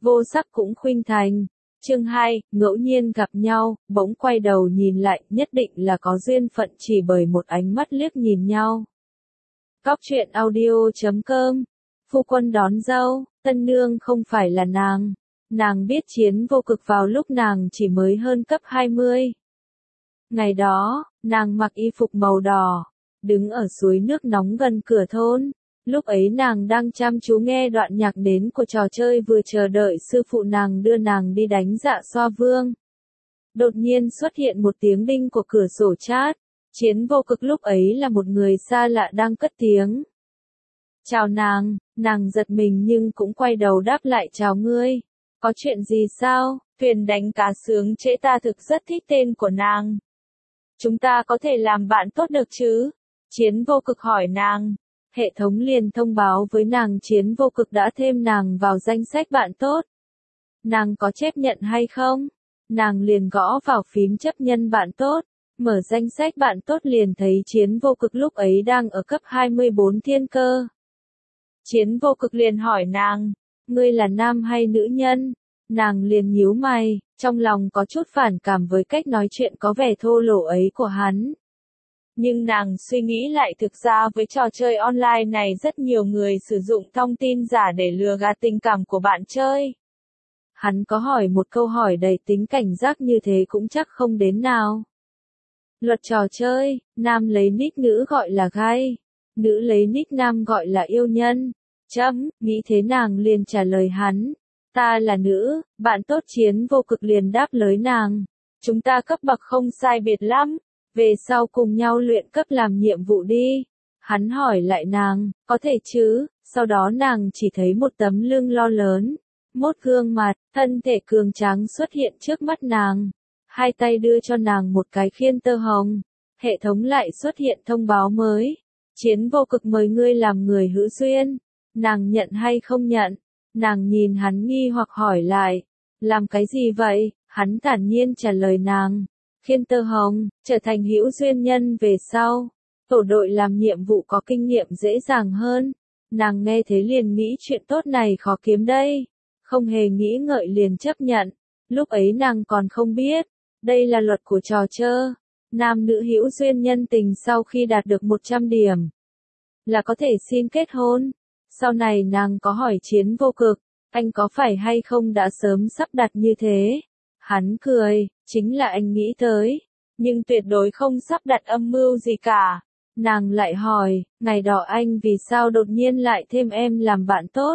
vô sắc cũng khuynh thành. Chương 2, ngẫu nhiên gặp nhau, bỗng quay đầu nhìn lại, nhất định là có duyên phận chỉ bởi một ánh mắt liếc nhìn nhau. Góc truyện audio.com. Phu quân đón dâu, tân nương không phải là nàng. Nàng biết Chiến Vô Cực vào lúc nàng chỉ mới hơn cấp 20. Ngày đó, nàng mặc y phục màu đỏ, đứng ở suối nước nóng gần cửa thôn. Lúc ấy nàng đang chăm chú nghe đoạn nhạc nến của trò chơi vừa chờ đợi sư phụ nàng đưa nàng đi đánh Dạ Xoa Vương. Đột nhiên xuất hiện một tiếng đinh của cửa sổ chat. Chiến Vô Cực lúc ấy là một người xa lạ đang cất tiếng. Chào nàng giật mình nhưng cũng quay đầu đáp lại chào ngươi. Có chuyện gì sao? Thuyền đánh cá sướng trễ ta thực rất thích tên của nàng. Chúng ta có thể làm bạn tốt được chứ? Chiến Vô Cực hỏi nàng. Hệ thống liền thông báo với nàng Chiến Vô Cực đã thêm nàng vào danh sách bạn tốt. Nàng có chấp nhận hay không? Nàng liền gõ vào phím chấp nhận bạn tốt. Mở danh sách bạn tốt liền thấy Chiến Vô Cực lúc ấy đang ở cấp 24 thiên cơ. Chiến Vô Cực liền hỏi nàng, ngươi là nam hay nữ nhân? Nàng liền nhíu mày, trong lòng có chút phản cảm với cách nói chuyện có vẻ thô lỗ ấy của hắn. Nhưng nàng suy nghĩ lại thực ra với trò chơi online này rất nhiều người sử dụng thông tin giả để lừa gạt tình cảm của bạn chơi. Hắn có hỏi một câu hỏi đầy tính cảnh giác như thế cũng chắc không đến nào. Luật trò chơi, nam lấy nick nữ gọi là gay, nữ lấy nick nam gọi là yêu nhân. Nghĩ thế nàng liền trả lời hắn. Ta là nữ, bạn tốt Chiến Vô Cực liền đáp lời nàng. Chúng ta cấp bậc không sai biệt lắm, về sau cùng nhau luyện cấp làm nhiệm vụ đi. Hắn hỏi lại nàng, có thể chứ, sau đó nàng chỉ thấy một tấm lưng lo lớn, một gương mặt, thân thể cường tráng xuất hiện trước mắt nàng. Hai tay đưa cho nàng một cái khiên tơ hồng. Hệ thống lại xuất hiện thông báo mới. Chiến Vô Cực mời ngươi làm người hữu duyên. Nàng nhận hay không nhận? Nàng nhìn hắn nghi hoặc hỏi lại. Làm cái gì vậy? Hắn thản nhiên trả lời nàng. Khiên tơ hồng, trở thành hữu duyên nhân về sau. Tổ đội làm nhiệm vụ có kinh nghiệm dễ dàng hơn. Nàng nghe thế liền nghĩ chuyện tốt này khó kiếm đây. Không hề nghĩ ngợi liền chấp nhận. Lúc ấy nàng còn không biết. Đây là luật của trò chơi. Nam nữ hữu duyên nhân tình sau khi đạt được 100 điểm. Là có thể xin kết hôn. Sau này nàng có hỏi Chiến Vô Cực. Anh có phải hay không đã sớm sắp đặt như thế? Hắn cười. Chính là anh nghĩ tới. Nhưng tuyệt đối không sắp đặt âm mưu gì cả. Nàng lại hỏi. Ngày đó anh vì sao đột nhiên lại thêm em làm bạn tốt?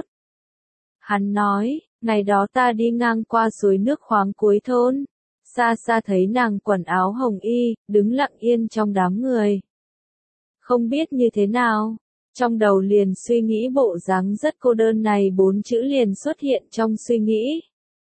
Hắn nói. Ngày đó ta đi ngang qua suối nước khoáng cuối thôn. Xa xa thấy nàng quần áo hồng y, đứng lặng yên trong đám người. Không biết như thế nào, trong đầu liền suy nghĩ bộ dáng rất cô đơn này 4 chữ liền xuất hiện trong suy nghĩ.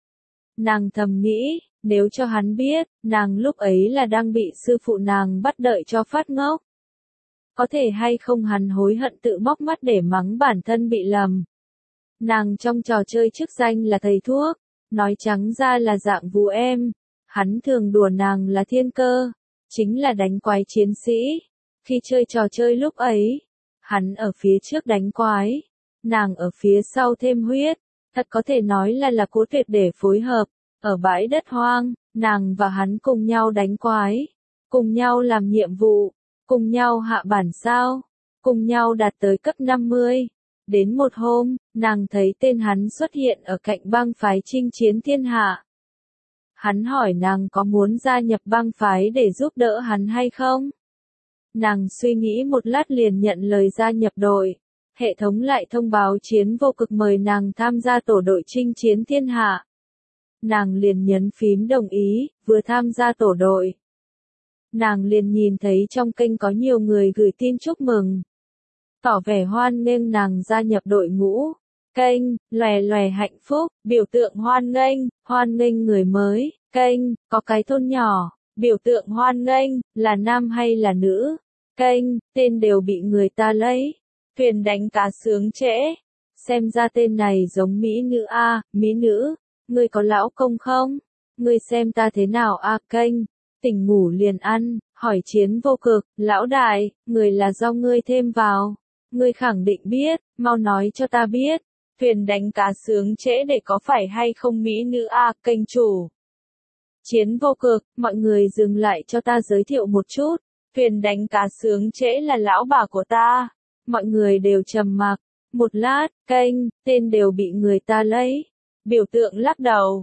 Nàng thầm nghĩ, nếu cho hắn biết, nàng lúc ấy là đang bị sư phụ nàng bắt đợi cho phát ngốc. Có thể hay không hắn hối hận tự móc mắt để mắng bản thân bị lầm. Nàng trong trò chơi chức danh là thầy thuốc, nói trắng ra là dạng vú em. Hắn thường đùa nàng là thiên cơ, chính là đánh quái chiến sĩ. Khi chơi trò chơi lúc ấy, hắn ở phía trước đánh quái, nàng ở phía sau thêm huyết. Thật có thể nói là cố tuyệt để phối hợp. Ở bãi đất hoang, nàng và hắn cùng nhau đánh quái, cùng nhau làm nhiệm vụ, cùng nhau hạ bản sao, cùng nhau đạt tới cấp 50. Đến một hôm, nàng thấy tên hắn xuất hiện ở cạnh bang phái chinh chiến thiên hạ. Hắn hỏi nàng có muốn gia nhập bang phái để giúp đỡ hắn hay không? Nàng suy nghĩ một lát liền nhận lời gia nhập đội. Hệ thống lại thông báo Chiến Vô Cực mời nàng tham gia tổ đội chinh chiến thiên hạ. Nàng liền nhấn phím đồng ý, vừa tham gia tổ đội. Nàng liền nhìn thấy trong kênh có nhiều người gửi tin chúc mừng. Tỏ vẻ hoan nghênh nàng gia nhập đội ngũ. Kênh, lòe lòe hạnh phúc, biểu tượng hoan nghênh người mới. Kênh, có cái thôn nhỏ, biểu tượng hoan nghênh, là nam hay là nữ. Kênh, tên đều bị người ta lấy. Thuyền đánh cá sướng trễ. Xem ra tên này giống mỹ nữ a, mỹ nữ. Ngươi có lão công không? Ngươi xem ta thế nào a? Kênh, tỉnh ngủ liền ăn, hỏi Chiến Vô Cực, lão đại, người là do ngươi thêm vào. Ngươi khẳng định biết, mau nói cho ta biết. Thuyền đánh cá sướng trễ để có phải hay không mỹ nữ a, kênh chủ. Chiến vô cực, mọi người dừng lại cho ta giới thiệu một chút. Thuyền đánh cá sướng trễ là lão bà của ta. Mọi người đều trầm mặc. Một lát, kênh, tên đều bị người ta lấy. Biểu tượng lắc đầu,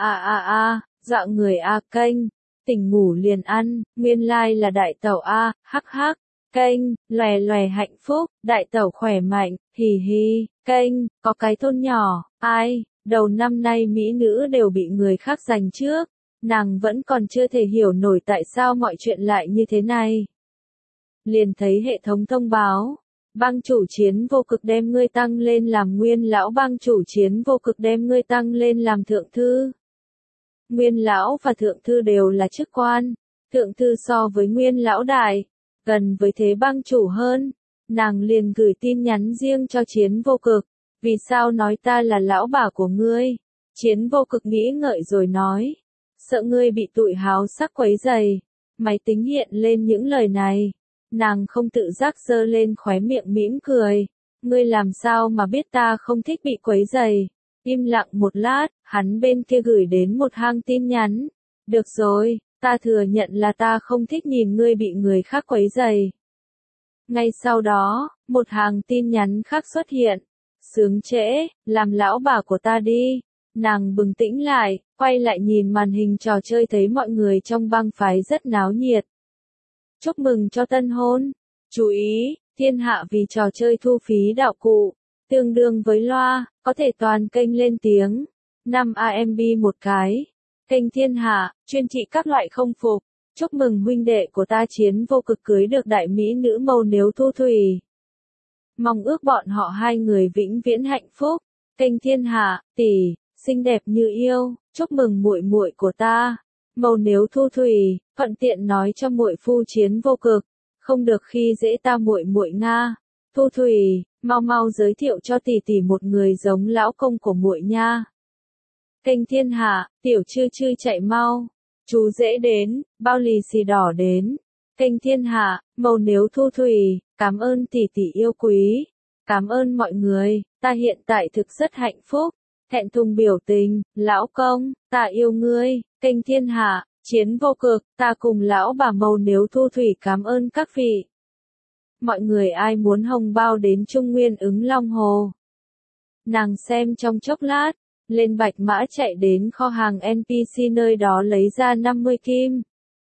dọa người a kênh. Tỉnh ngủ liền ăn, nguyên lai là đại tẩu a, hắc hắc. Kênh, lòe lòe hạnh phúc, đại tẩu khỏe mạnh, hì hì. Kênh, có cái thôn nhỏ, ai, đầu năm nay mỹ nữ đều bị người khác giành trước. Nàng vẫn còn chưa thể hiểu nổi tại sao mọi chuyện lại như thế này. Liền thấy hệ thống thông báo. Bang chủ Chiến vô cực đem ngươi tăng lên làm nguyên lão, bang chủ Chiến vô cực đem ngươi tăng lên làm thượng thư. Nguyên lão và thượng thư đều là chức quan. Thượng thư so với nguyên lão đại, gần với thế bang chủ hơn. Nàng liền gửi tin nhắn riêng cho Chiến vô cực. Vì sao nói ta là lão bà của ngươi? Chiến vô cực nghĩ ngợi rồi nói. Sợ ngươi bị tụi háo sắc quấy rầy. Máy tính hiện lên những lời này. Nàng không tự giác giơ lên khóe miệng mỉm cười. Ngươi làm sao mà biết ta không thích bị quấy rầy? Im lặng một lát, hắn bên kia gửi đến một hàng tin nhắn. Được rồi, ta thừa nhận là ta không thích nhìn ngươi bị người khác quấy rầy. Ngay sau đó, một hàng tin nhắn khác xuất hiện. Sướng trễ, làm lão bà của ta đi. Nàng bừng tĩnh lại, quay lại nhìn màn hình trò chơi thấy mọi người trong bang phái rất náo nhiệt. Chúc mừng cho tân hôn. Chú ý, thiên hạ vì trò chơi thu phí đạo cụ, tương đương với loa, có thể toàn kênh lên tiếng. 5 AMB một cái. Kênh thiên hạ, chuyên trị các loại không phục. Chúc mừng huynh đệ của ta Chiến vô cực cưới được đại mỹ nữ Mâu Nếu Thu Thủy. Mong ước bọn họ hai người vĩnh viễn hạnh phúc. Kênh thiên hạ, tỷ, xinh đẹp như yêu, chúc mừng muội muội của ta. Mâu Nếu Thu Thủy, thuận tiện nói cho muội phu Chiến vô cực, không được khi dễ ta muội muội nga. Thu Thủy, mau mau giới thiệu cho tỷ tỷ một người giống lão công của muội nha. Kênh thiên hạ, tiểu chư chư chạy mau. Chú dễ đến, bao lì xì đỏ đến. Kênh thiên hạ, Mâu Nếu Thu Thủy, cảm ơn tỷ tỷ yêu quý. Cảm ơn mọi người, ta hiện tại thực rất hạnh phúc. Thẹn thùng biểu tình, lão công, ta yêu ngươi. Kênh thiên hạ, Chiến vô cực, ta cùng lão bà Mâu Nếu Thu Thủy cảm ơn các vị. Mọi người ai muốn hồng bao đến Trung Nguyên ứng Long Hồ? Nàng xem trong chốc lát, lên bạch mã chạy đến kho hàng NPC nơi đó lấy ra 50 kim.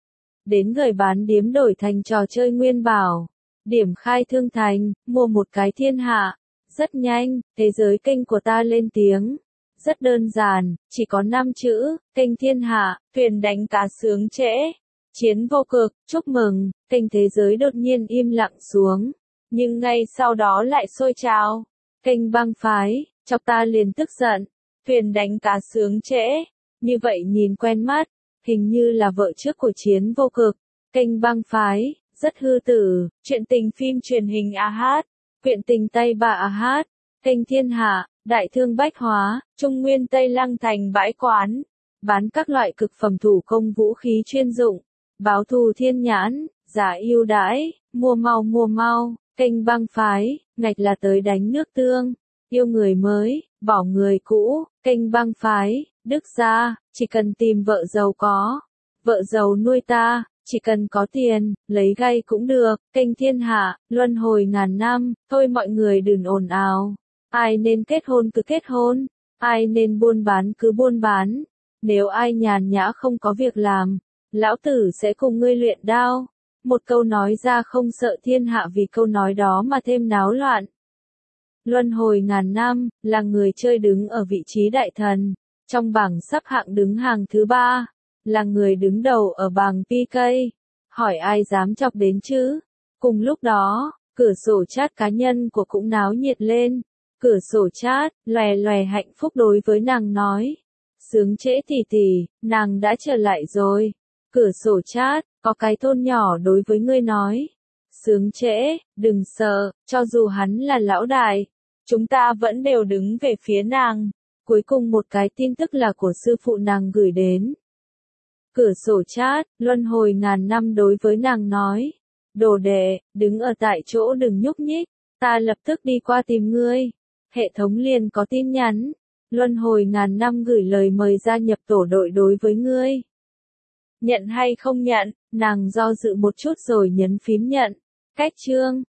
Đến người bán điếm đổi thành trò chơi nguyên bảo. Điểm khai thương thành, mua một cái thiên hạ. Rất nhanh, thế giới kênh của ta lên tiếng. Rất đơn giản, chỉ có 5 chữ, kênh thiên hạ, thuyền đánh cá sướng trễ. Chiến vô cực, chúc mừng, kênh thế giới đột nhiên im lặng xuống. Nhưng ngay sau đó lại sôi trào. Kênh bang phái, chọc ta liền tức giận. Thuyền đánh cá sướng trễ. Như vậy nhìn quen mắt, hình như là vợ trước của Chiến vô cực. Kênh bang phái, rất hư tử, chuyện tình phim truyền hình AH, chuyện tình Tây Ba AH. Kênh thiên hạ, đại thương bách hóa, Trung Nguyên Tây Lăng thành bãi quán. Bán các loại cực phẩm thủ công vũ khí chuyên dụng. Báo thù thiên nhãn, giá ưu đãi, mua mau. Kênh bang phái, ngạch là tới đánh nước tương. Yêu người mới, bỏ người cũ. Kênh bang phái, Đức gia, chỉ cần tìm vợ giàu có. Vợ giàu nuôi ta, chỉ cần có tiền, lấy gay cũng được. Kênh thiên hạ, luân hồi ngàn năm, thôi mọi người đừng ồn ào. Ai nên kết hôn cứ kết hôn, ai nên buôn bán cứ buôn bán. Nếu ai nhàn nhã không có việc làm, lão tử sẽ cùng ngươi luyện đao. Một câu nói ra không sợ thiên hạ vì câu nói đó mà thêm náo loạn. Luân hồi ngàn năm, là người chơi đứng ở vị trí đại thần. Trong bảng sắp hạng đứng hàng thứ 3. Là người đứng đầu ở bảng PK. Hỏi ai dám chọc đến chứ? Cùng lúc đó, cửa sổ chat cá nhân của cũng náo nhiệt lên. Cửa sổ chat, lòe lòe hạnh phúc đối với nàng nói. Sướng trễ tỷ tỷ, nàng đã trở lại rồi. Cửa sổ chat, có cái thôn nhỏ đối với ngươi nói. Sướng trễ, đừng sợ, cho dù hắn là lão đại. Chúng ta vẫn đều đứng về phía nàng. Cuối cùng một cái tin tức là của sư phụ nàng gửi đến. Cửa sổ chat, luân hồi ngàn năm đối với nàng nói. Đồ đệ, đứng ở tại chỗ đừng nhúc nhích, ta lập tức đi qua tìm ngươi. Hệ thống liền có tin nhắn. Luân hồi ngàn năm gửi lời mời gia nhập tổ đội đối với ngươi. Nhận hay không nhận, nàng do dự một chút rồi nhấn phím nhận. Cách chương.